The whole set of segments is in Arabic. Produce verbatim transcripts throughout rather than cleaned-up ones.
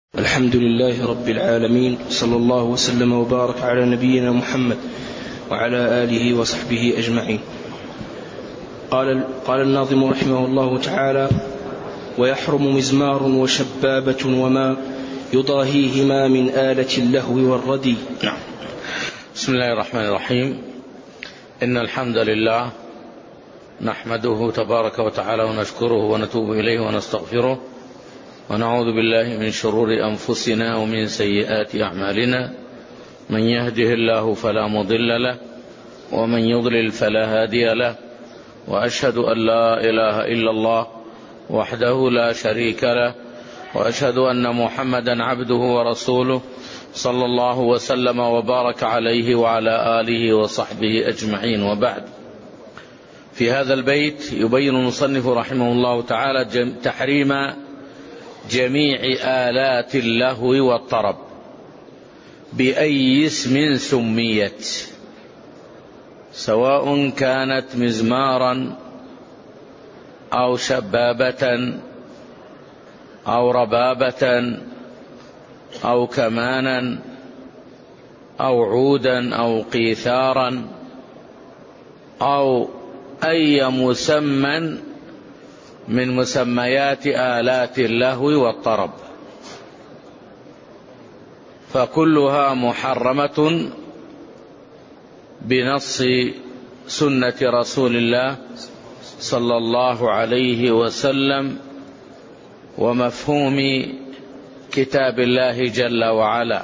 الحمد لله رب العالمين، صلى الله وسلم وبارك على نبينا محمد وعلى آله وصحبه أجمعين. قال, قال الناظم رحمه الله تعالى: ويحرم مزمار وشبابة وما يضاهيهما من آلة اللهو والردي. نعم. بسم الله الرحمن الرحيم. إن الحمد لله نحمده تبارك وتعالى ونشكره ونتوب إليه ونستغفره ونعوذ بالله من شرور أنفسنا ومن سيئات أعمالنا، من يهده الله فلا مضل له ومن يضلل فلا هادي له، وأشهد أن لا إله إلا الله وحده لا شريك له، وأشهد أن محمدا عبده ورسوله صلى الله وسلم وبارك عليه وعلى آله وصحبه أجمعين. وبعد، في هذا البيت يبين المصنف رحمه الله تعالى تحريم جميع آلات اللهو والطرب بأي اسم سميت، سواء كانت مزمارا أو شبابة أو ربابة أو كمانا أو عودا أو قيثارا أو أي مسمى من مسميات آلات اللهو والطرب، فكلها محرمة بنص سنة رسول الله صلى الله عليه وسلم ومفهوم كتاب الله جل وعلا.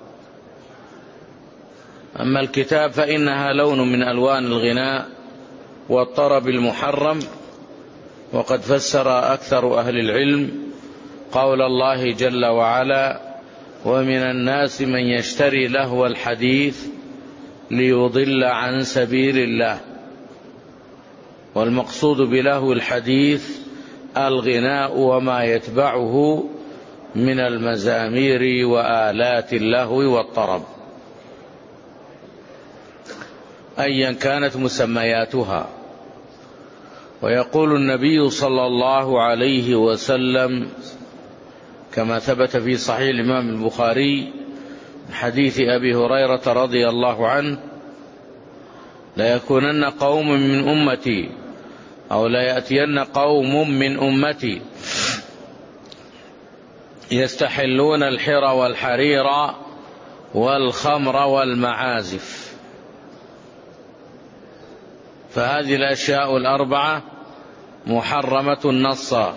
أما الكتاب فإنها لون من ألوان الغناء والطرب المحرم، وقد فسر أكثر أهل العلم قول الله جل وعلا: ومن الناس من يشتري لهو الحديث ليضل عن سبيل الله. والمقصود بلهو الحديث الغناء وما يتبعه من المزامير وآلات اللهو والطرب أيا كانت مسمياتها. ويقول النبي صلى الله عليه وسلم كما ثبت في صحيح الإمام البخاري من حديث أبي هريرة رضي الله عنه: ليكونن قوم من أمتي أو ليأتين قوم من أمتي يستحلون الحر والحرير والخمر والمعازف. فهذه الأشياء الأربعة محرمة نصا.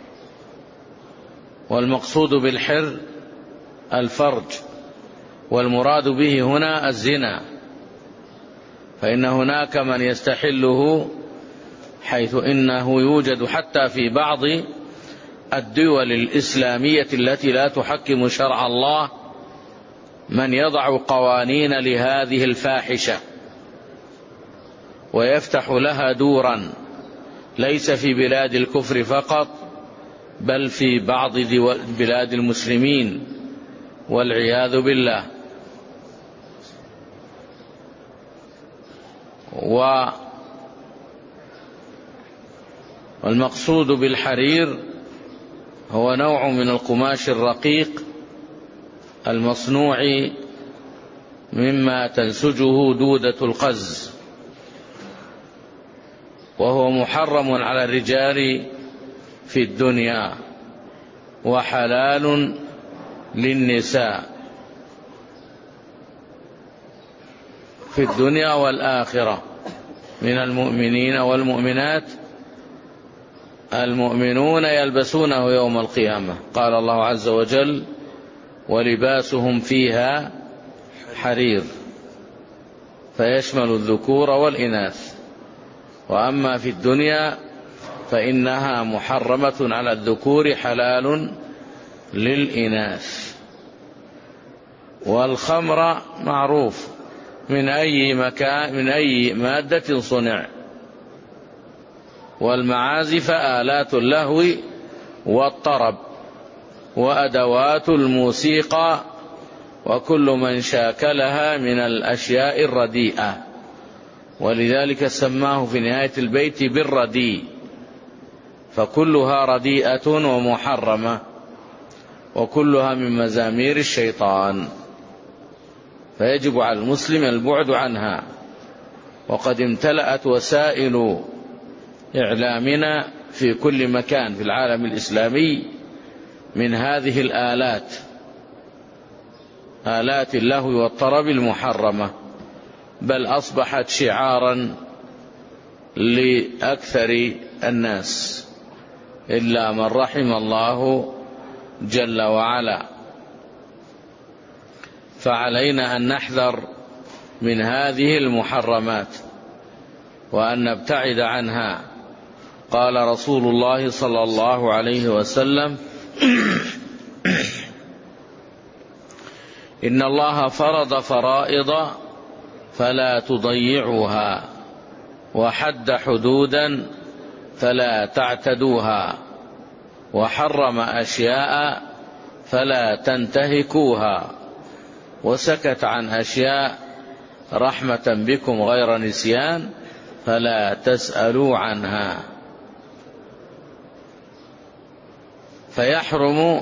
والمقصود بالحر الفرج، والمراد به هنا الزنا، فإن هناك من يستحله، حيث إنه يوجد حتى في بعض الدول الإسلامية التي لا تحكم شرع الله من يضع قوانين لهذه الفاحشة ويفتح لها دورا، ليس في بلاد الكفر فقط بل في بعض بلاد المسلمين والعياذ بالله. والمقصود بالحرير هو نوع من القماش الرقيق المصنوع مما تنسجه دودة القز، وهو محرم على الرجال في الدنيا وحلال للنساء في الدنيا والآخرة من المؤمنين والمؤمنات. المؤمنون يلبسونه يوم القيامة، قال الله عز وجل: ولباسهم فيها حرير، فيشمل الذكور والإناث. وأما في الدنيا فإنها محرمة على الذكور حلال للإناث. والخمر معروف من أي مكان من أي مادة صنع. والمعازف آلات اللهو والطرب وأدوات الموسيقى وكل من شاكلها من الأشياء الرديئة، ولذلك سماه في نهاية البيت بالرديء، فكلها رديئة ومحرمة. وكلها من مزامير الشيطان، فيجب على المسلم البعد عنها. وقد امتلأت وسائل إعلامنا في كل مكان في العالم الإسلامي من هذه الآلات، آلات اللهو والطرب المحرمة، بل أصبحت شعارا لأكثر الناس إلا من رحم الله جل وعلا. فعلينا أن نحذر من هذه المحرمات وأن نبتعد عنها. قال رسول الله صلى الله عليه وسلم: إن الله فرض فرائض فلا تضيعوها، وحد حدودا فلا تعتدوها، وحرم أشياء فلا تنتهكوها، وسكت عن أشياء رحمة بكم غير نسيان فلا تسألوا عنها. فيحرم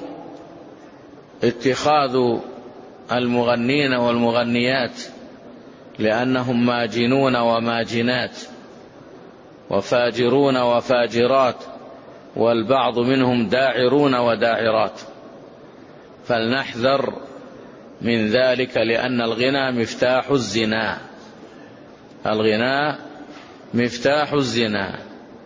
اتخاذ المغنين والمغنيات لأنهم ماجنون وماجنات وفاجرون وفاجرات، والبعض منهم داعرون وداعرات، فلنحذر من ذلك، لأن الغنى مفتاح الزنا، الغناء مفتاح الزنا،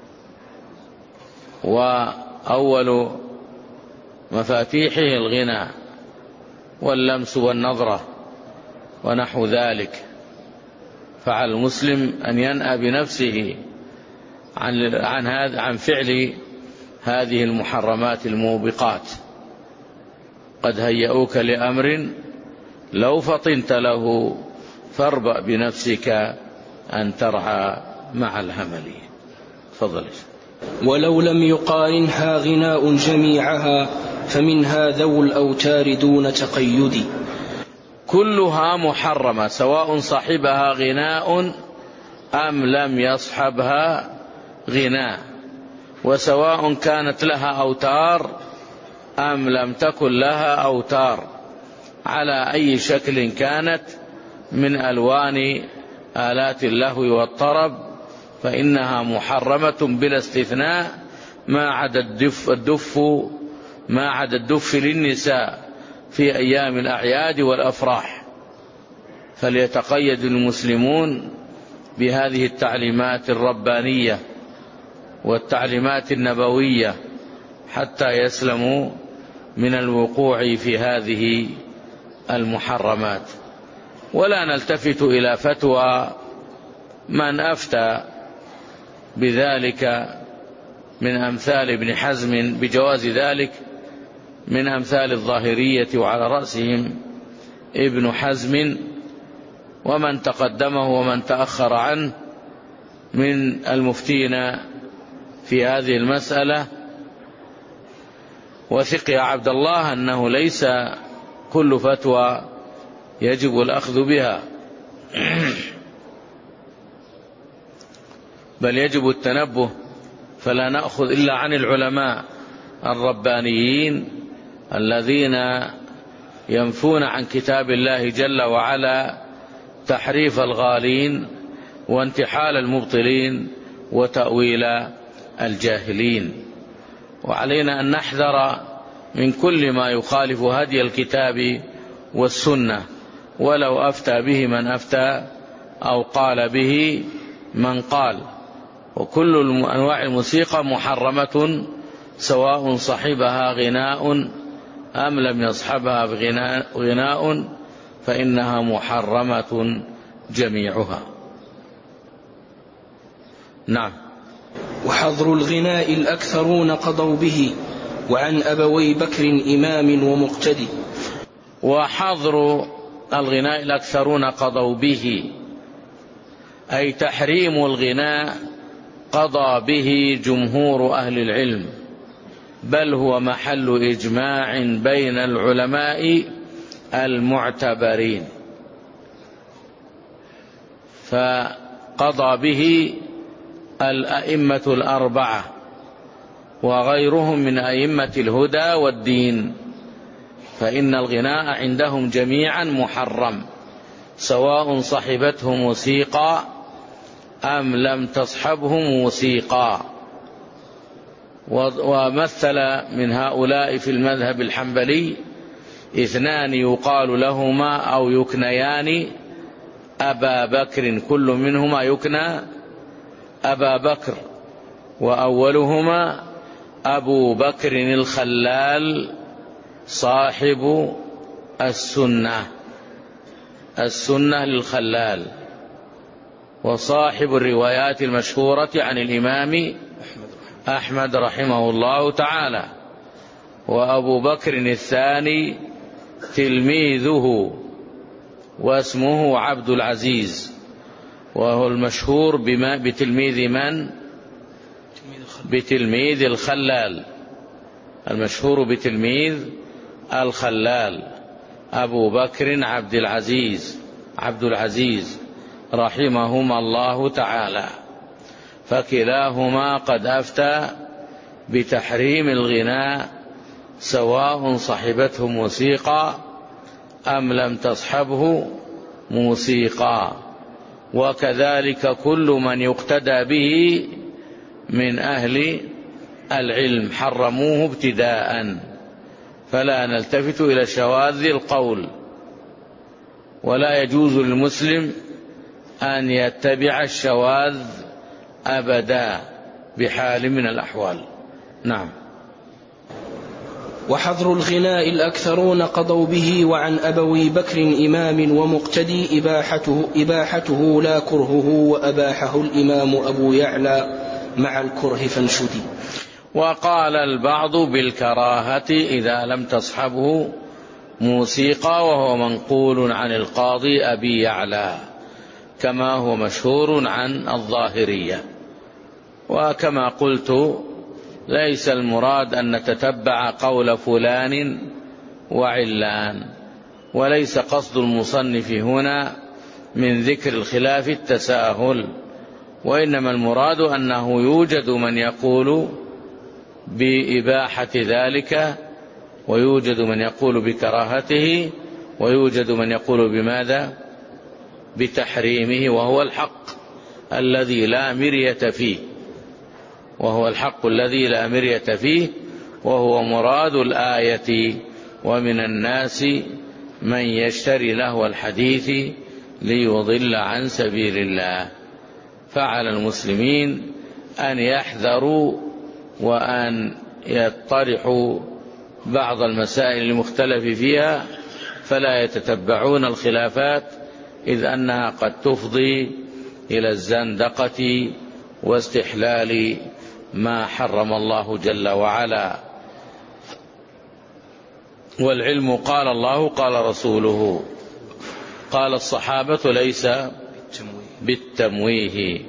وأول مفاتيحه الغنى واللمس والنظرة ونحو ذلك. فعلى المسلم أن ينأى بنفسه عن عن هذا عن فعل هذه المحرمات الموبقات. قد هيئوك لأمر لو فطنت له فاربأ بنفسك أن ترعى مع الهمل. تفضل. ولو لم يقارنها غناء جميعها فمنها ذو الأوتار دون تقيد. كلها محرمة سواء صحبها غناء أم لم يصحبها غناء، وسواء كانت لها أوتار أم لم تكن لها أوتار، على أي شكل كانت من ألوان آلات اللهو والطرب فإنها محرمة بلا استثناء، ما عدا الدف, الدف ما عدا الدف للنساء في أيام الأعياد والأفراح. فليتقيد المسلمون بهذه التعليمات الربانية والتعليمات النبوية حتى يسلموا من الوقوع في هذه المحرمات. ولا نلتفت إلى فتوى من أفتى بذلك من أمثال ابن حزم بجواز ذلك، من أمثال الظاهرية وعلى رأسهم ابن حزم ومن تقدمه ومن تأخر عنه من المفتين في هذه المسألة. وثق يا عبد الله أنه ليس كل فتوى يجب الأخذ بها، بل يجب التنبه، فلا نأخذ إلا عن العلماء الربانيين الذين ينفون عن كتاب الله جل وعلا تحريف الغالين وانتحال المبطلين وتأويل الجاهلين. وعلينا أن نحذر من كل ما يخالف هدي الكتاب والسنة، ولو أفتى به من أفتى أو قال به من قال. وكل أنواع الموسيقى محرمة سواء صحبها غناء أم لم يصحبها غناء فإنها محرمة جميعها. نعم. وحظر الغناء الأكثرون قضوا به، وعن أبوي بكر إمام ومقتدي. وحظر الغناء الأكثرون قضوا به أي تحريم الغناء قضى به جمهور أهل العلم، بل هو محل إجماع بين العلماء المعتبرين. فقضى به الأئمة الأربعة وغيرهم من أئمة الهدى والدين، فإن الغناء عندهم جميعا محرم، سواء صحبته موسيقى أم لم تصحبه موسيقى. ومثل من هؤلاء في المذهب الحنبلي اثنان يقال لهما أو يكنيان أبا بكر، كل منهما يكنى أبا بكر، وأولهما أبو بكر الخلال صاحب السنة، السنة للخلال، وصاحب الروايات المشهورة عن الإمام أحمد رحمه الله تعالى. وأبو بكر الثاني تلميذه واسمه عبد العزيز، وهو المشهور بما بتلميذ من؟ بتلميذ الخلال، المشهور بتلميذ الخلال أبو بكر عبد العزيز عبد العزيز رحمهما الله تعالى. فكلاهما قد أفتى بتحريم الغناء سواء صحبته موسيقى أم لم تصحبه موسيقى، وكذلك كل من يقتدى به من أهل العلم حرموه ابتداء. فلا نلتفت إلى شواذ القول، ولا يجوز للمسلم أن يتبع الشواذ أبدا بحال من الأحوال. نعم. وحظر الغناء الأكثرون قضوا به، وعن أبوي بكر إمام ومقتدي إباحته, إباحته لا كرهه، وأباحه الإمام أبو يعلى مع الكره فانشدي. وقال البعض بالكراهة إذا لم تصحبه موسيقى، وهو منقول عن القاضي أبي يعلى كما هو مشهور عن الظاهرية. وكما قلت ليس المراد أن نتتبع قول فلان وعلان، وليس قصد المصنف هنا من ذكر الخلاف التساهل، وإنما المراد أنه يوجد من يقول بإباحة ذلك، ويوجد من يقول بكراهته، ويوجد من يقول بماذا؟ بتحريمه، وهو الحق الذي لا مرية فيه وهو الحق الذي لا مرية فيه وهو مراد الآية: ومن الناس من يشتري لهو الحديث ليضل عن سبيل الله. فعلى المسلمين أن يحذروا وأن يطرحوا بعض المسائل المختلف فيها، فلا يتتبعون الخلافات، إذ أنها قد تفضي إلى الزندقة واستحلال ما حرم الله جل وعلا. والعلم قال الله قال رسوله، قال الصحابة ليس بالتمويه،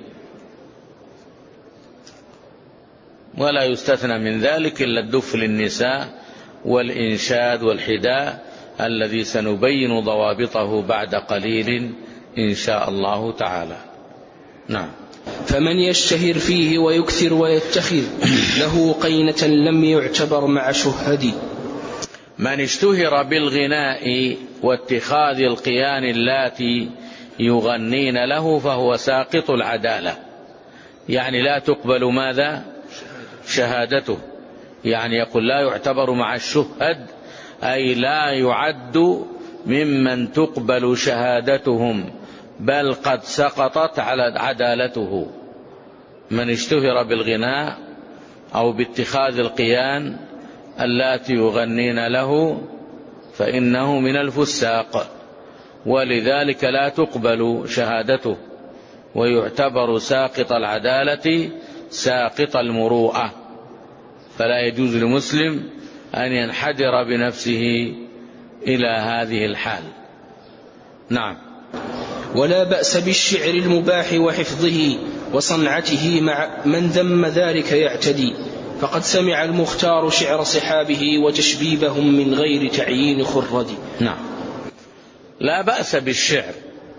ولا يستثنى من ذلك إلا الدف للنساء والإنشاد والحداء الذي سنبين ضوابطه بعد قليل إن شاء الله تعالى. نعم. فمن يشتهر فيه ويكثر ويتخذ له قينة لم يعتبر مع شهدي. من اشتهر بالغناء واتخاذ القيان اللاتي يغنين له فهو ساقط العدالة، يعني لا تقبل ماذا؟ شهادته، يعني يقول لا يعتبر مع الشهد، أي لا يعد ممن تقبل شهادتهم، بل قد سقطت على عدالته. من اشتهر بالغناء أو باتخاذ القيان اللاتي يغنين له فإنه من الفساق، ولذلك لا تقبل شهادته، ويعتبر ساقط العدالة ساقط المروءة. فلا يجوز للمسلم أن ينحدر بنفسه إلى هذه الحال. نعم. ولا بأس بالشعر المباح وحفظه وصنعته مع من ذم ذلك يعتدي، فقد سمع المختار شعر صحابه وتشبيبهم من غير تعيين خرد. نعم. لا بأس بالشعر،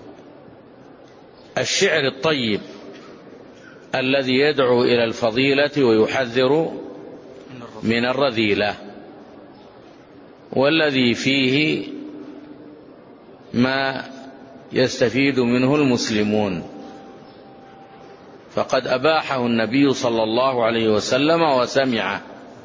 الشعر الطيب الذي يدعو إلى الفضيلة ويحذر من الرذيلة. والذي فيه ما يستفيد منه المسلمون. فقد أباحه النبي صلى الله عليه وسلم وسمعه،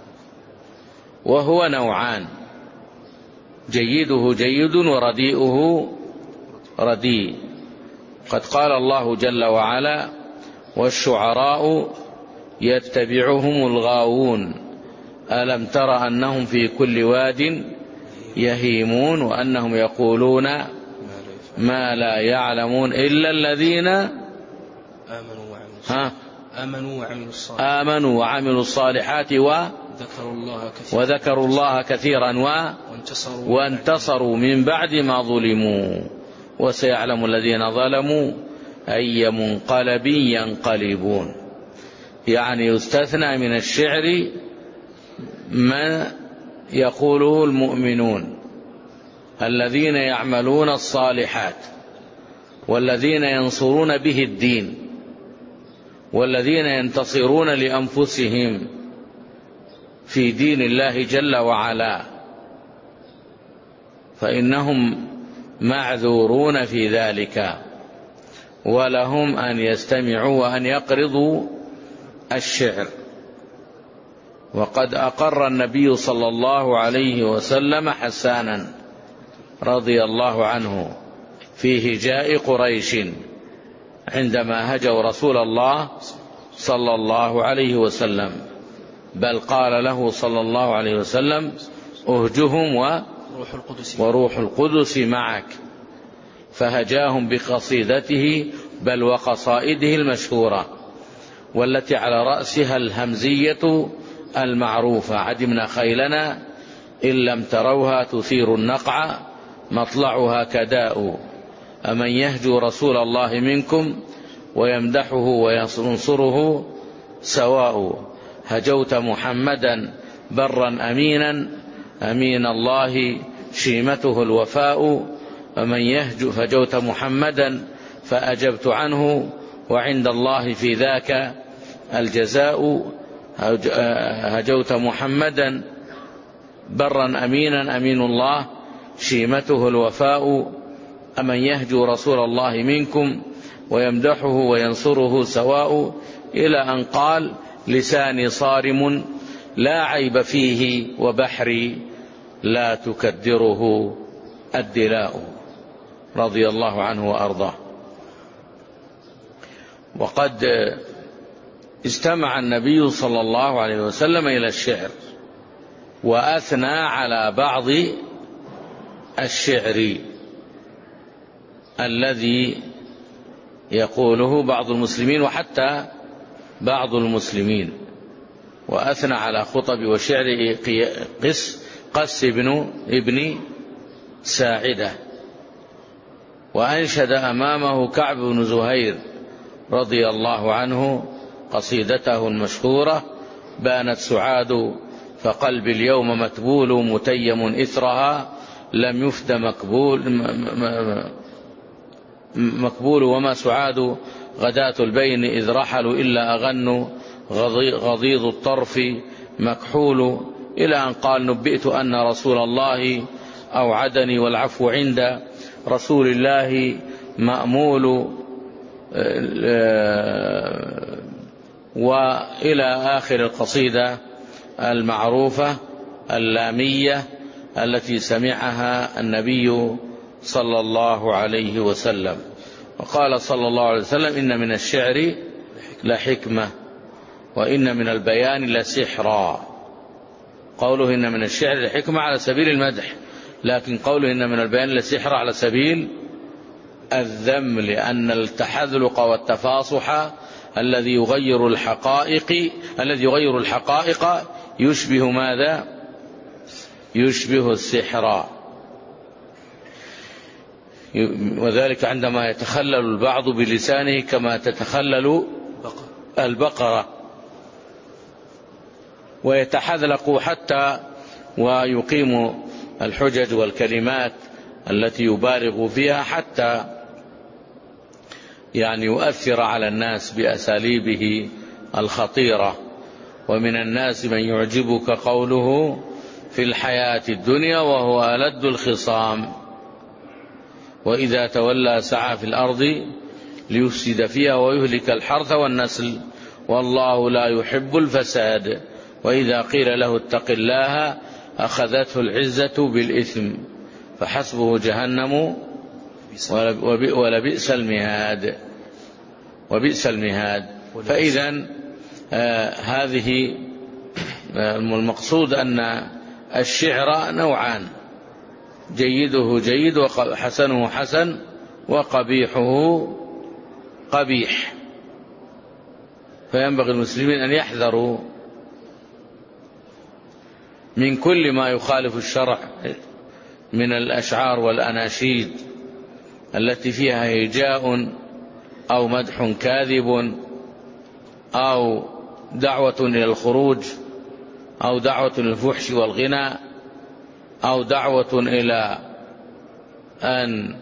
وهو نوعان: جيده جيد ورديئه رديء. قد قال الله جل وعلا: والشعراء يتبعهم الغاوون ألم تر أنهم في كل واد يهيمون وأنهم يقولون ما لا يعلمون إلا الذين آمنوا وعملوا الصالحات آمنوا وعملوا الصالحات آمنوا وعملوا الصالحات وذكروا الله كثيرا, وذكروا الله كثيرا و وانتصروا, وانتصروا من بعد ما ظلموا وسيعلم الذين ظلموا أي منقلب ينقلبون. يعني يستثنى من الشعر ما يقوله المؤمنون الذين يعملون الصالحات، والذين ينصرون به الدين، والذين ينتصرون لأنفسهم في دين الله جل وعلا، فإنهم معذورون في ذلك، ولهم أن يستمعوا وأن يقرضوا الشعر. وقد أقر النبي صلى الله عليه وسلم حسانا رضي الله عنه في هجاء قريش عندما هجوا رسول الله صلى الله عليه وسلم، بل قال له صلى الله عليه وسلم: أهجهم و وروح القدس معك. فهجاهم بقصيدته بل وقصائده المشهورة، والتي على رأسها الهمزية المعروفة: عدمنا خيلنا إن لم تروها تثير النقع مطلعها كداء، أمن يهجو رسول الله منكم ويمدحه وينصره سواء، هجوت محمدا برا أمينا أمين الله شيمته الوفاء، ومن يهجو هجوت محمدا فأجبت عنه وعند الله في ذاك الجزاء، هجوت محمدا برا أمينا أمين الله شيمته الوفاء، أمن يهجو رسول الله منكم ويمدحه وينصره سواء، إلى أن قال: لساني صارم لا عيب فيه وبحري لا تكدره الدلاء، رضي الله عنه وأرضاه. وقد استمع النبي صلى الله عليه وسلم إلى الشعر، وأثنى على بعض الشعر الذي يقوله بعض المسلمين وحتى بعض المسلمين، وأثنى على خطب وشعر قس قس ابن ابن ساعدة، وأنشد أمامه كعب بن زهير رضي الله عنه قصيدته المشهورة: بانت سعاد فقلبي اليوم متبول متيم إثرها لم يفد مقبول مقبول وما سعاد غداة البين إذ رحلوا إلا أغنوا غضيض الطرف مكحول، إلى أن قال: نبئت أن رسول الله أوعدني والعفو عند رسول الله مأمول، وإلى آخر القصيدة المعروفة اللامية التي سمعها النبي صلى الله عليه وسلم. وقال صلى الله عليه وسلم: إن من الشعر لحكمة وإن من البيان لسحرا. قوله إن من الشعر لحكمة على سبيل المدح، لكن قوله إن من البيان لسحر على سبيل الذم، لأن التحذلق والتفاصح الذي يغير الحقائق الذي يغير الحقائق يشبه ماذا؟ يشبه السحر. وذلك عندما يتخلل البعض بلسانه كما تتخلل البقرة، ويتحذلق حتى ويقيم الحجج والكلمات التي يبالغ فيها حتى يعني يؤثر على الناس بأساليبه الخطيرة. ومن الناس من يعجبك قوله في الحياة الدنيا وهو ألد الخصام، وإذا تولى سعى في الأرض ليفسد فيها ويهلك الحرث والنسل والله لا يحب الفساد، وإذا قيل له اتق الله أخذته العزة بالإثم فحسبه جهنم ولبئس المهاد وبئس المهاد. فإذا آه هذه آه المقصود أن الشعر نوعان، جيده جيد وحسنه حسن وقبيحه قبيح، فينبغي المسلمين أن يحذروا من كل ما يخالف الشرع من الأشعار والأناشيد التي فيها هجاء أو مدح كاذب أو دعوة إلى الخروج أو دعوة إلى الفحش والغنى أو دعوة إلى أن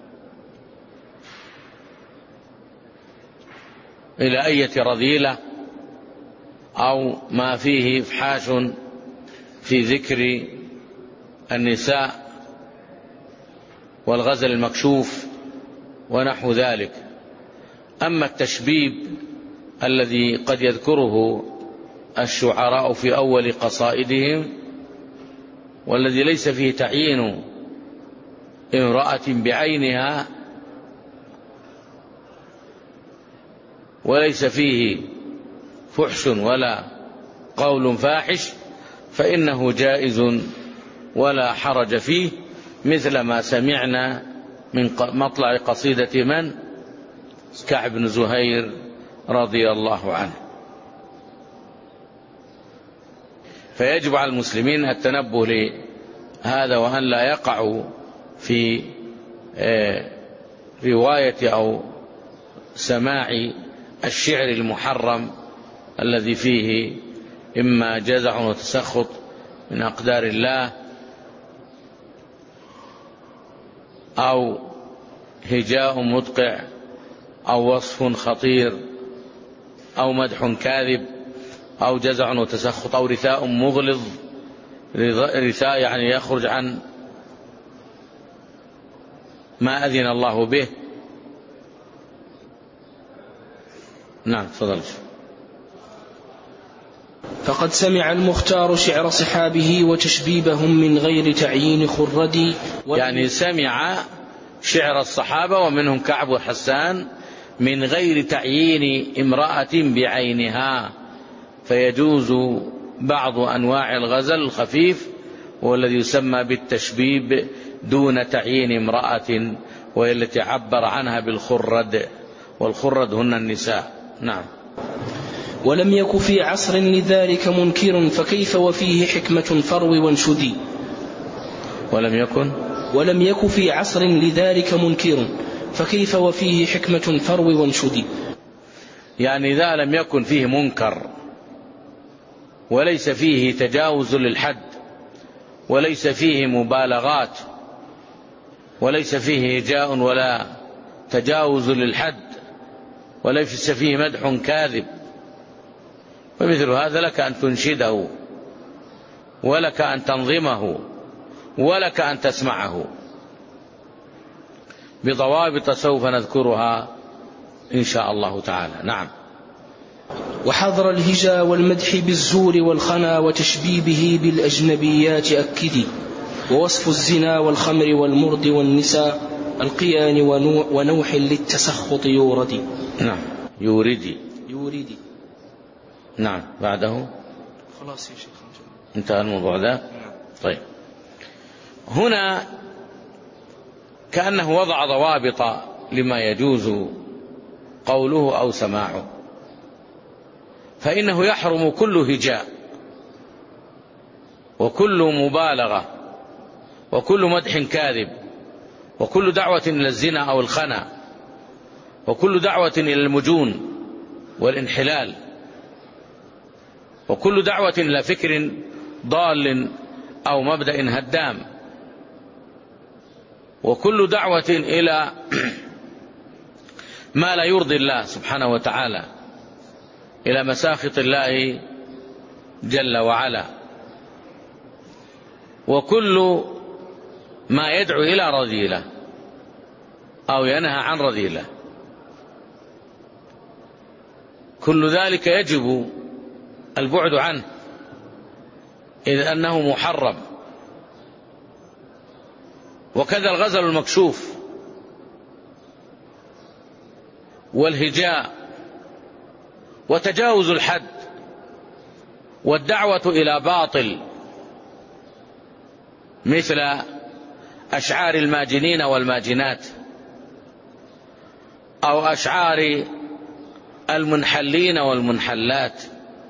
إلى أية رذيلة أو ما فيه إفحاش في ذكر النساء والغزل المكشوف ونحو ذلك. أما التشبيب الذي قد يذكره الشعراء في أول قصائدهم والذي ليس فيه تعيين امرأة بعينها وليس فيه فحش ولا قول فاحش فإنه جائز ولا حرج فيه، مثل ما سمعنا من مطلع قصيدة من؟ كعب بن زهير رضي الله عنه. فيجب على المسلمين التنبه لهذا وأن لا يقعوا في رواية أو سماع الشعر المحرم الذي فيه إما جزع وتسخط من أقدار الله أو هجاء مدقع أو وصف خطير أو مدح كاذب أو جزع وتسخط أو رثاء مغلظ. رثاء يعني يخرج عن ما أذن الله به. نعم تفضل. فقد سمع المختار شعر صحابه وتشبيبهم من غير تعيين خردي، يعني سمع شعر الصحابة ومنهم كعب وحسان من غير تعيين امرأة بعينها، فيجوز بعض أنواع الغزل الخفيف والذي يسمى بالتشبيب دون تعيين امرأة، وهي التي عبر عنها بالخرد، والخرد هن النساء. نعم. ولم يك في عصر لذلك منكر فكيف وفيه حكمة فروي وانشدي. ولم يكن ولم يك في عصر لذلك منكر فكيف وفيه حكمة فروي وانشدي، يعني إذا لم يكن فيه منكر وليس فيه تجاوز للحد وليس فيه مبالغات وليس فيه هجاء ولا تجاوز للحد وليس فيه مدح كاذب، فمثل هذا لك أن تنشده ولك أن تنظمه ولك أن تسمعه بضوابط سوف نذكرها إن شاء الله تعالى. نعم. وحظر الهجا والمدح بالزور والخنا وتشبيبه بالأجنبيات أكدي، ووصف الزنا والخمر والمرد والنساء القيان ونوح للتسخط يوردي. نعم يوردي يوردي. نعم بعده خلاص يا شيخ انتهى الموضوع ذا. طيب هنا كأنه وضع ضوابط لما يجوز قوله أو سماعه، فإنه يحرم كل هجاء وكل مبالغة وكل مدح كاذب وكل دعوة إلى الزنا أو الخنا وكل دعوة إلى المجون والانحلال وكل دعوة إلى فكر ضال أو مبدأ هدام وكل دعوة إلى ما لا يرضي الله سبحانه وتعالى، إلى مساخط الله جل وعلا. وكل ما يدعو إلى رذيلة أو ينهى عن رذيلة، كل ذلك يجب البعد عنه، إذ أنه محرم. وكذا الغزل المكشوف والهجاء وتجاوز الحد والدعوة إلى باطل، مثل أشعار الماجنين والماجنات، أو أشعار المنحلين والمنحلات،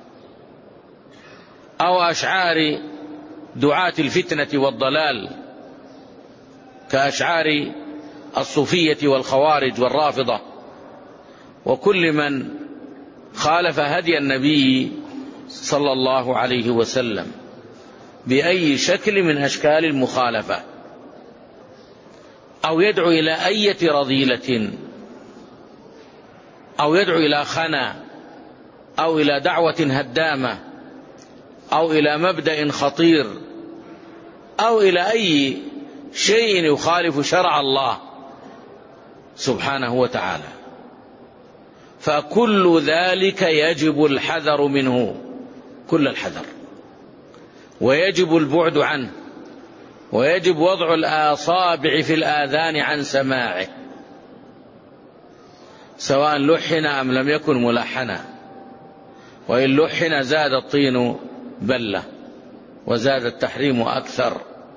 أو أشعار دعاة الفتنة والضلال كأشعار الصوفية والخوارج والرافضة، وكل من خالف هدي النبي صلى الله عليه وسلم بأي شكل من أشكال المخالفة، أو يدعو إلى أية رذيلة، أو يدعو إلى خنا، أو إلى دعوة هدامة، أو إلى مبدأ خطير، أو إلى أي شيء يخالف شرع الله سبحانه وتعالى، فكل ذلك يجب الحذر منه كل الحذر، ويجب البعد عنه، ويجب وضع الأصابع في الآذان عن سماعه، سواء لحن أم لم يكن ملحنا، وإن لحن زاد الطين بلة وزاد التحريم أكثر.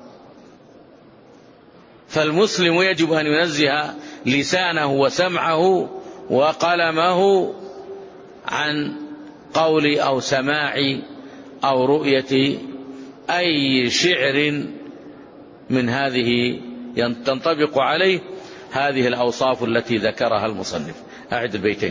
فالمسلم يجب أن ينزه لسانه وسمعه وقلمه عن قول أو سماع أو رؤية أي شعر من هذه تنطبق عليه هذه الأوصاف التي ذكرها المصنف. أعد البيتين.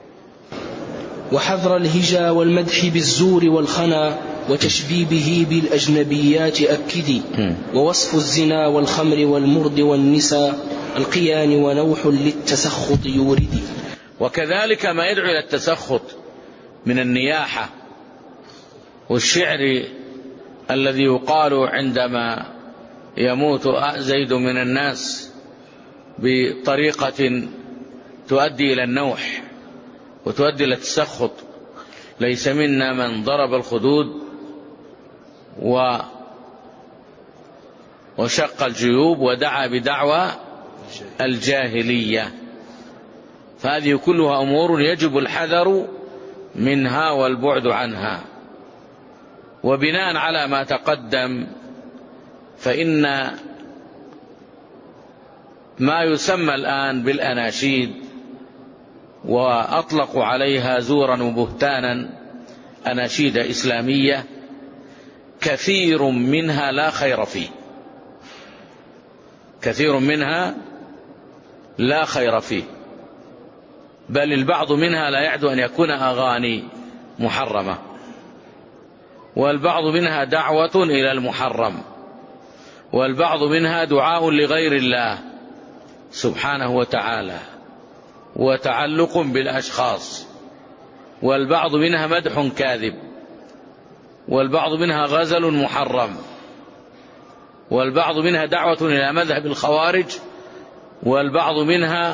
وحذر الهجا والمدح بالزور والخنا وتشبيبه بالأجنبيات أكدي، ووصف الزنا والخمر والمرد والنساء القيان ونوح للتسخط يوردي. وكذلك ما يدعو إلى التسخط من النياحة والشعر الذي يقال عندما يموت زيد من الناس بطريقة تؤدي إلى النوح وتؤدي إلى التسخط: ليس منا من ضرب الخدود و وشق الجيوب ودعا بدعوى الجاهلية. فهذه كلها أمور يجب الحذر منها والبعد عنها. وبناء على ما تقدم، فإن ما يسمى الآن بالأناشيد وأطلقوا عليها زورا وبهتانا أناشيد إسلامية، كثير منها لا خير فيه، كثير منها لا خير فيه، بل البعض منها لا يعد أن يكون أغاني محرمة، والبعض منها دعوة إلى المحرم، والبعض منها دعاء لغير الله سبحانه وتعالى وتعلق بالأشخاص، والبعض منها مدح كاذب، والبعض منها غزل محرم، والبعض منها دعوة إلى مذهب الخوارج، والبعض منها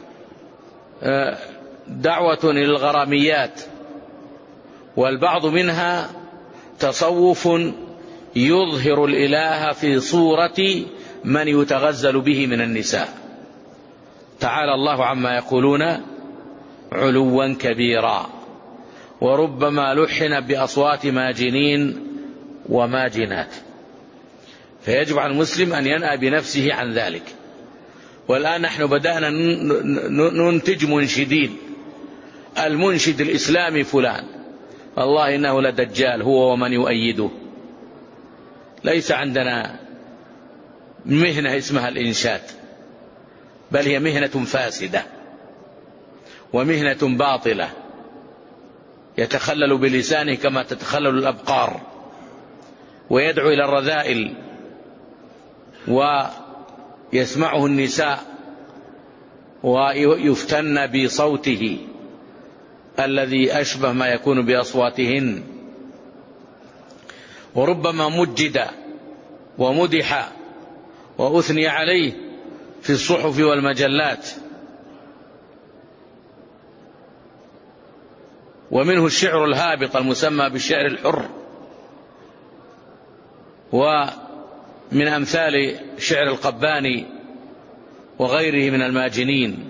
دعوة إلى الغراميات، والبعض منها تصوف يظهر الإله في صورة من يتغزل به من النساء. تعالى الله عما يقولون علوا كبيرا. وربما لحن بأصوات ماجنين وماجنات. فيجب على المسلم أن ينأى بنفسه عن ذلك. والآن نحن بدأنا ننتج منشدين. المنشد الإسلامي فلان، والله إنه لدجال هو ومن يؤيده. ليس عندنا مهنة اسمها الإنشاد، بل هي مهنة فاسدة ومهنة باطلة، يتخلل بلسانه كما تتخلل الأبقار، ويدعو إلى الرذائل، ويسمعه النساء ويفتن بصوته الذي أشبه ما يكون بأصواتهن. وربما مجد ومدح وأثني عليه في الصحف والمجلات. ومنه الشعر الهابط المسمى بالشعر الحر، ومن أمثال شعر القباني وغيره من الماجنين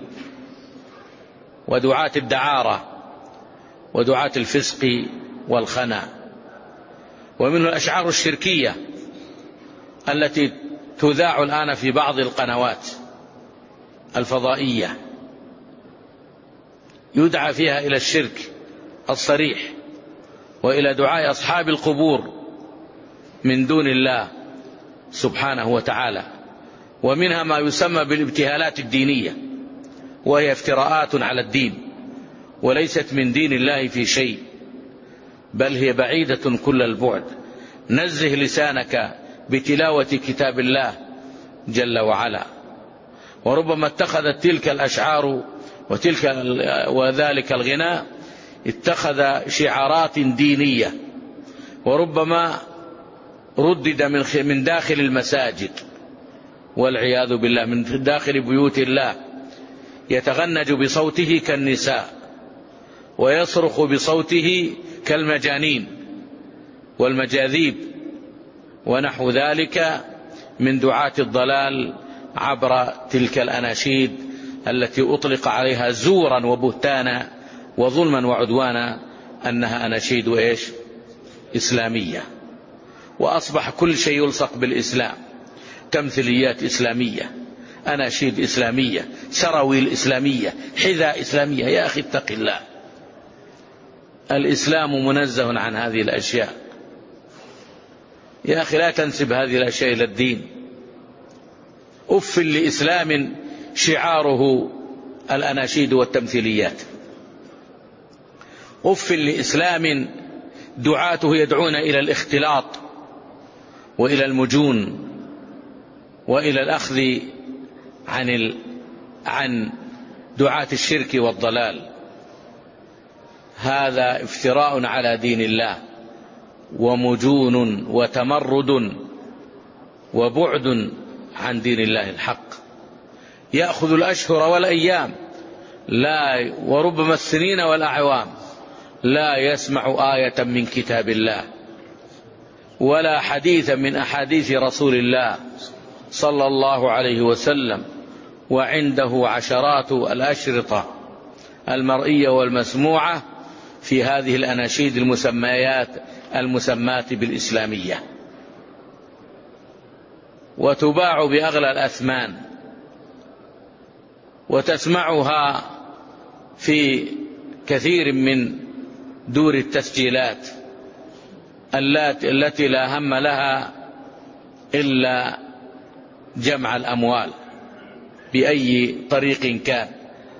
ودعاة الدعارة ودعاة الفسق والخنا. ومنه الأشعار الشركية التي تذاع الآن في بعض القنوات الفضائية، يدعى فيها إلى الشرك الصريح وإلى دعاء أصحاب القبور من دون الله سبحانه وتعالى. ومنها ما يسمى بالابتهالات الدينية، وهي افتراءات على الدين وليست من دين الله في شيء، بل هي بعيدة كل البعد. نزه لسانك بتلاوة كتاب الله جل وعلا. وربما اتخذت تلك الأشعار وتلك وذلك الغناء اتخذ شعارات دينية، وربما ردد من من داخل المساجد والعياذ بالله، من داخل بيوت الله، يتغنج بصوته كالنساء ويصرخ بصوته كالمجانين والمجاذيب ونحو ذلك من دعاة الضلال عبر تلك الأناشيد التي أطلق عليها زورا وبهتانا وظلما وعدوانا أنها أناشيد وإيش إسلامية. وأصبح كل شيء يلصق بالإسلام، تمثيليات إسلامية، أناشيد إسلامية، سراويل إسلامية، حذاء إسلامية. يا أخي اتق الله، الإسلام منزه عن هذه الأشياء. يا أخي لا تنسب هذه الأشياء إلى الدين. أف لإسلام شعاره الأناشيد والتمثيليات، أف لإسلام دعاته يدعون إلى الاختلاط وإلى المجون وإلى الأخذ عن ال... عن دعاة الشرك والضلال. هذا افتراء على دين الله ومجون وتمرد وبعد عن دين الله الحق. يأخذ الأشهر والأيام لا وربما السنين والأعوام لا يسمع آية من كتاب الله ولا حديثا من أحاديث رسول الله صلى الله عليه وسلم، وعنده عشرات الأشرطة المرئية والمسموعة في هذه الأناشيد المسميات المسمات بالإسلامية، وتباع بأغلى الأثمان، وتسمعها في كثير من دور التسجيلات التي لا هم لها إلا جمع الأموال بأي طريق كان.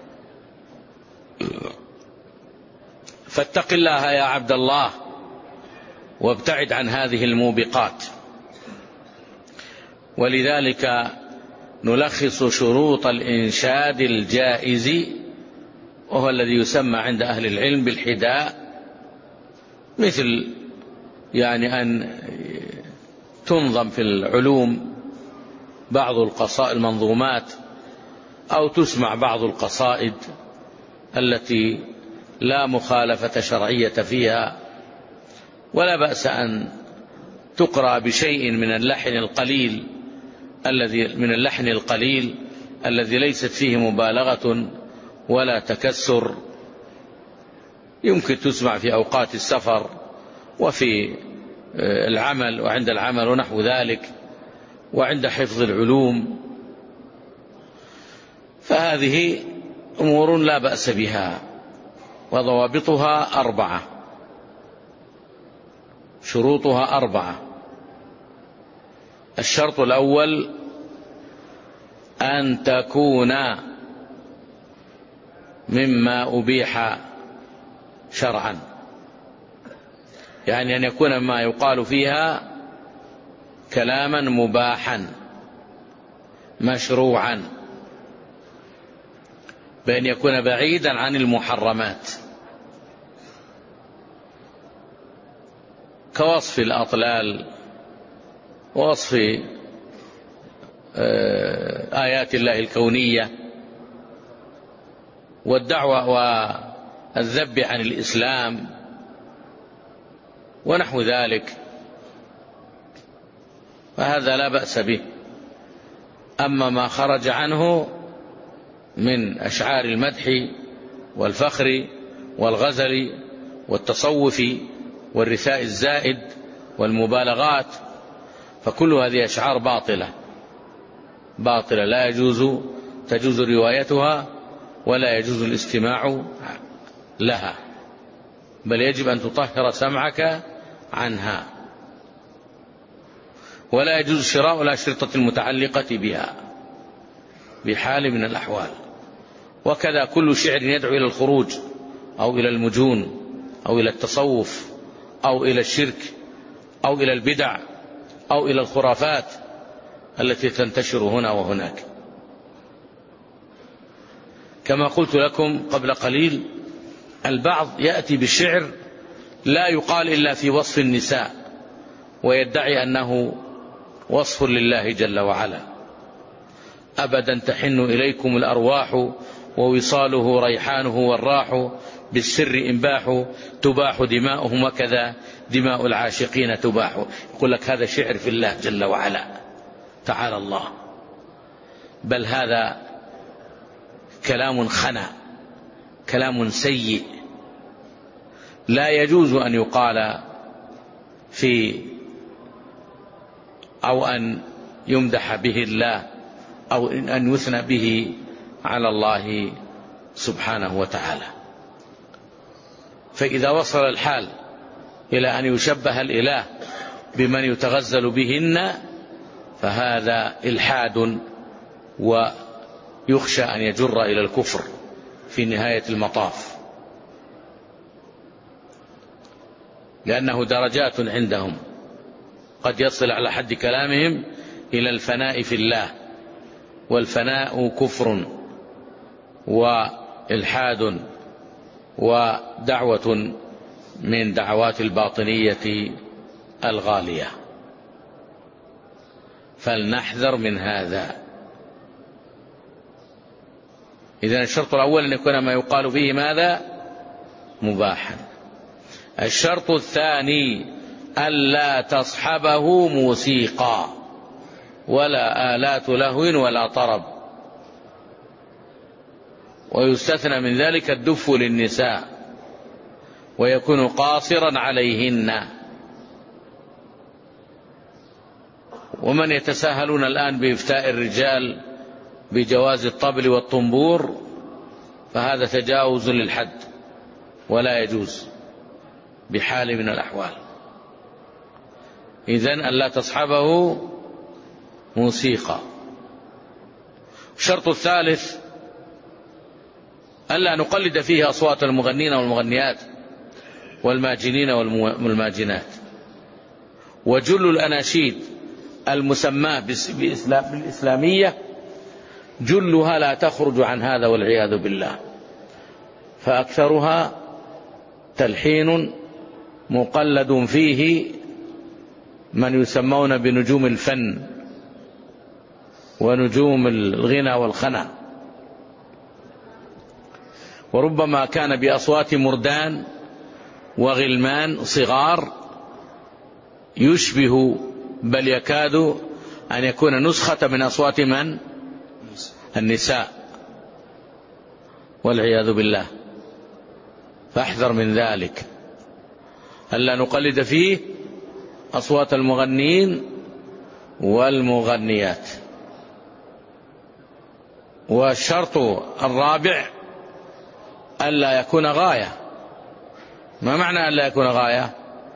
فاتق الله يا عبد الله وابتعد عن هذه الموبقات. ولذلك نلخص شروط الإنشاد الجائز، وهو الذي يسمى عند أهل العلم بالحداء، مثل يعني أن تنظم في العلوم بعض القصائد المنظومات، أو تسمع بعض القصائد التي لا مخالفة شرعية فيها، ولا بأس أن تقرأ بشيء من اللحن القليل الذي من اللحن القليل الذي ليست فيه مبالغة ولا تكسر. يمكن تسمع في أوقات السفر وفي العمل وعند العمل ونحو ذلك، وعند حفظ العلوم. فهذه أمور لا بأس بها، وضوابطها أربعة، شروطها أربعة. الشرط الأول أن تكون مما أبيح شرعا، يعني أن يكون ما يقال فيها كلاما مباحا مشروعا، بأن يكون بعيدا عن المحرمات، كوصف الأطلال ووصف آيات الله الكونية والدعوة والذب عن الإسلام ونحو ذلك، فهذا لا بأس به. أما ما خرج عنه من أشعار المدح والفخر والغزل والتصوف والرثاء الزائد والمبالغات، فكل هذه أشعار باطلة باطلة لا يجوز تجوز روايتها ولا يجوز الاستماع لها، بل يجب أن تطهر سمعك عنها، ولا يجوز شراء الأشرطة المتعلقة بها بحال من الأحوال. وكذا كل شعر يدعو إلى الخروج أو إلى المجون أو إلى التصوف أو إلى الشرك أو إلى البدع أو إلى الخرافات التي تنتشر هنا وهناك. كما قلت لكم قبل قليل، البعض يأتي بالشعر لا يقال إلا في وصف النساء ويدعي أنه وصف لله جل وعلا. أبدا تحن إليكم الأرواح ووصاله ريحانه والراح، بالسر إنباح تباح دماؤهم وكذا دماء العاشقين تباح. يقول لك هذا شعر في الله جل وعلا تعالى الله، بل هذا كلام خنا، كلام سيء لا يجوز أن يقال في أو أن يمدح به الله أو أن يثنى به على الله سبحانه وتعالى. فإذا وصل الحال إلى أن يشبه الإله بمن يتغزل بهن فهذا إلحاد، ويخشى أن يجر إلى الكفر في نهاية المطاف، لأنه درجات عندهم، قد يصل على حد كلامهم إلى الفناء في الله، والفناء كفر وإلحاد ودعوة من دعوات الباطنية الغالية، فلنحذر من هذا. إذن الشرط الأول أن يكون ما يقال فيه ماذا؟ مباحا. الشرط الثاني ألا تصحبه موسيقى ولا آلات لهو ولا طرب، ويستثنى من ذلك الدف للنساء ويكون قاصرا عليهن. ومن يتساهلون الآن بإفتاء الرجال بجواز الطبل والطنبور فهذا تجاوز للحد ولا يجوز بحال من الأحوال. إذن ألا تصحبه موسيقى. الشرط الثالث ألا نقلد فيه أصوات المغنين والمغنيات والماجنين والماجنات. وجل الأناشيد المسماة بالإسلامية جلها لا تخرج عن هذا والعياذ بالله، فأكثرها تلحين مقلد فيه من يسمون بنجوم الفن ونجوم الغنى والخنا، وربما كان بأصوات مردان وغلمان صغار يشبه بل يكاد أن يكون نسخة من أصوات من؟ النساء والعياذ بالله. فاحذر من ذلك، ألا نقلد فيه أصوات المغنين والمغنيات. والشرط الرابع ألا يكون غاية. ما معنى ألا يكون غاية؟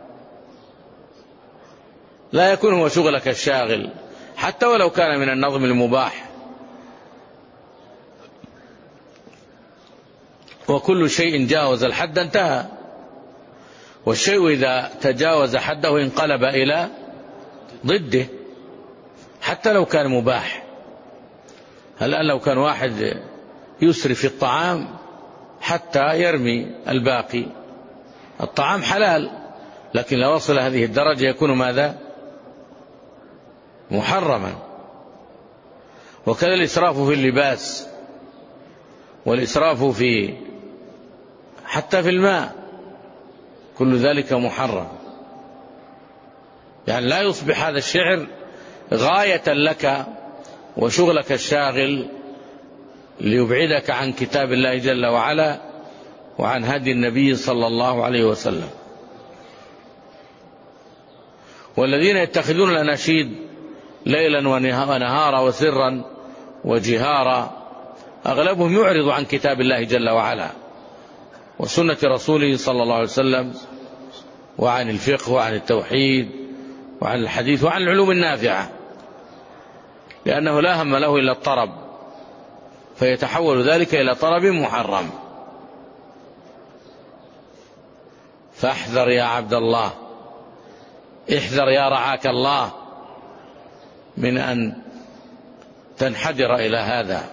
لا يكون هو شغلك الشاغل حتى ولو كان من النظم المباح. وكل شيء جاوز الحد انتهى، والشيء إذا تجاوز حده انقلب إلى ضده حتى لو كان مباح. الآن لو كان واحد يسرف في الطعام حتى يرمي الباقي، الطعام حلال، لكن لو وصل هذه الدرجة يكون ماذا؟ محرما. وكذا الإسراف في اللباس، والإسراف في حتى في الماء، كل ذلك محرم. يعني لا يصبح هذا الشعر غاية لك وشغلك الشاغل ليبعدك عن كتاب الله جل وعلا وعن هدي النبي صلى الله عليه وسلم. والذين يتخذون الأناشيد ليلا ونهارا وسرا وجهارا أغلبهم يعرض عن كتاب الله جل وعلا وسنة رسوله صلى الله عليه وسلم، وعن الفقه وعن التوحيد وعن الحديث وعن العلوم النافعة، لأنه لا هم له إلا الطرب، فيتحول ذلك إلى طرب محرم. فاحذر يا عبد الله، احذر يا رعاك الله من أن تنحدر إلى هذا.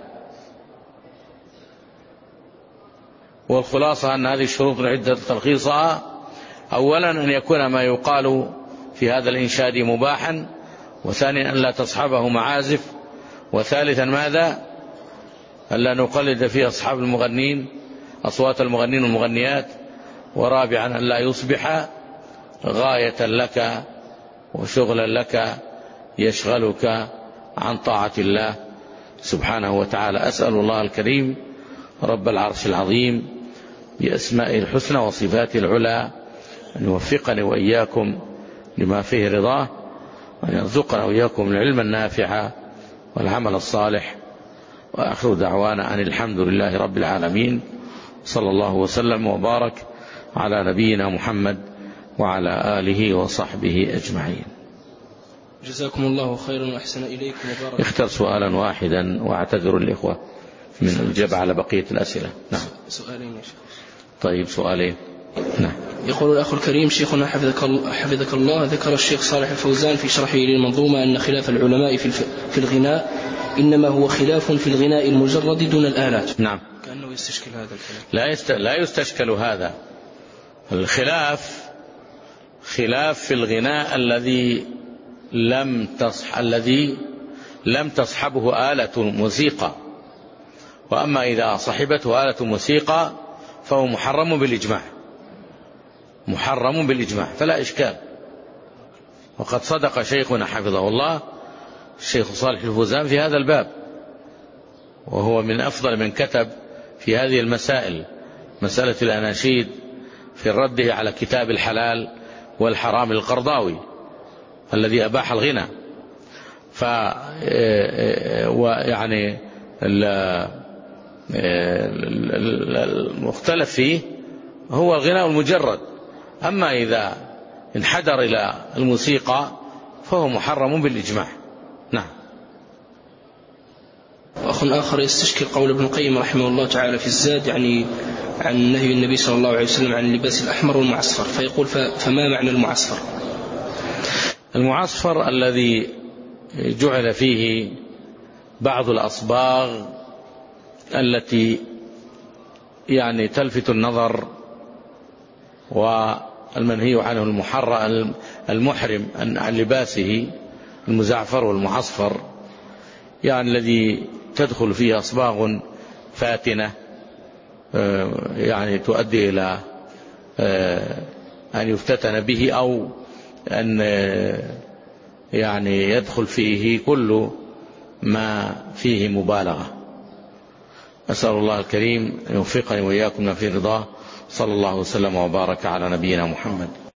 والخلاصة أن هذه الشروط العدة تلخيصها: أولا أن يكون ما يقال في هذا الإنشاد مباحا، وثانيا أن لا تصحبه معازف، وثالثا ماذا؟ ألا نقلد في أصحاب المغنين أصوات المغنين والمغنيات، ورابعا أن لا يصبح غاية لك وشغلا لك يشغلك عن طاعة الله سبحانه وتعالى. أسأل الله الكريم رب العرش العظيم بأسمائه الحسنى وصفاته العلى أن يوفقني وإياكم لما فيه رضاه، وأن يرزقنا وإياكم العلم النافع والعمل الصالح. وآخر دعوانا أن الحمد لله رب العالمين، صلى الله وسلم وبارك على نبينا محمد وعلى آله وصحبه أجمعين. جزاكم الله خيرا وأحسن إليكم وبارك. اختر سؤالا واحدا واعتذر الإخوة من الإجابة على بقية الأسئلة. نعم. سؤالين يا شيخ. طيب سؤالين. نعم. يقول الأخ الكريم: شيخنا حفظك الله, حفظك الله ذكر الشيخ صالح الفوزان في شرحه للمنظومة أن خلاف العلماء في, في الغناء إنما هو خلاف في الغناء المجرد دون الآلات. نعم. كأنه يستشكل هذا الكلام. لا, يست... لا يستشكل هذا الخلاف. خلاف في الغناء الذي لم تصح الذي لم تصحبه آلة موسيقى، وأما إذا صحبته آلة موسيقى فهو محرم بالإجماع، محرم بالإجماع فلا إشكال. وقد صدق شيخنا حفظه الله الشيخ صالح الفوزان في هذا الباب، وهو من أفضل من كتب في هذه المسائل، مسألة الأناشيد، في الرد على كتاب الحلال والحرام القرضاوي الذي أباح الغنى. ف ويعني المختلف فيه هو الغناء المجرد، أما إذا انحدر إلى الموسيقى فهو محرم بالإجماع. نعم. وأخ آخر يستشكل قول ابن القيم رحمه الله تعالى في الزاد يعني عن نهي النبي صلى الله عليه وسلم عن اللباس الأحمر والمعصفر، فيقول: فما معنى المعصفر؟ المعصفر الذي جعل فيه بعض الأصباغ التي يعني تلفت النظر، والمنهي عنه المحرم المحرم عن لباسه المزعفر والمعصفر، يعني الذي تدخل فيه أصباغ فاتنة يعني تؤدي إلى أن يفتتن به، أو أن يعني يدخل فيه كل ما فيه مبالغة. أسأل الله الكريم أن يوفقني وإياكم في رضاه، صلى الله وسلم وبارك على نبينا محمد.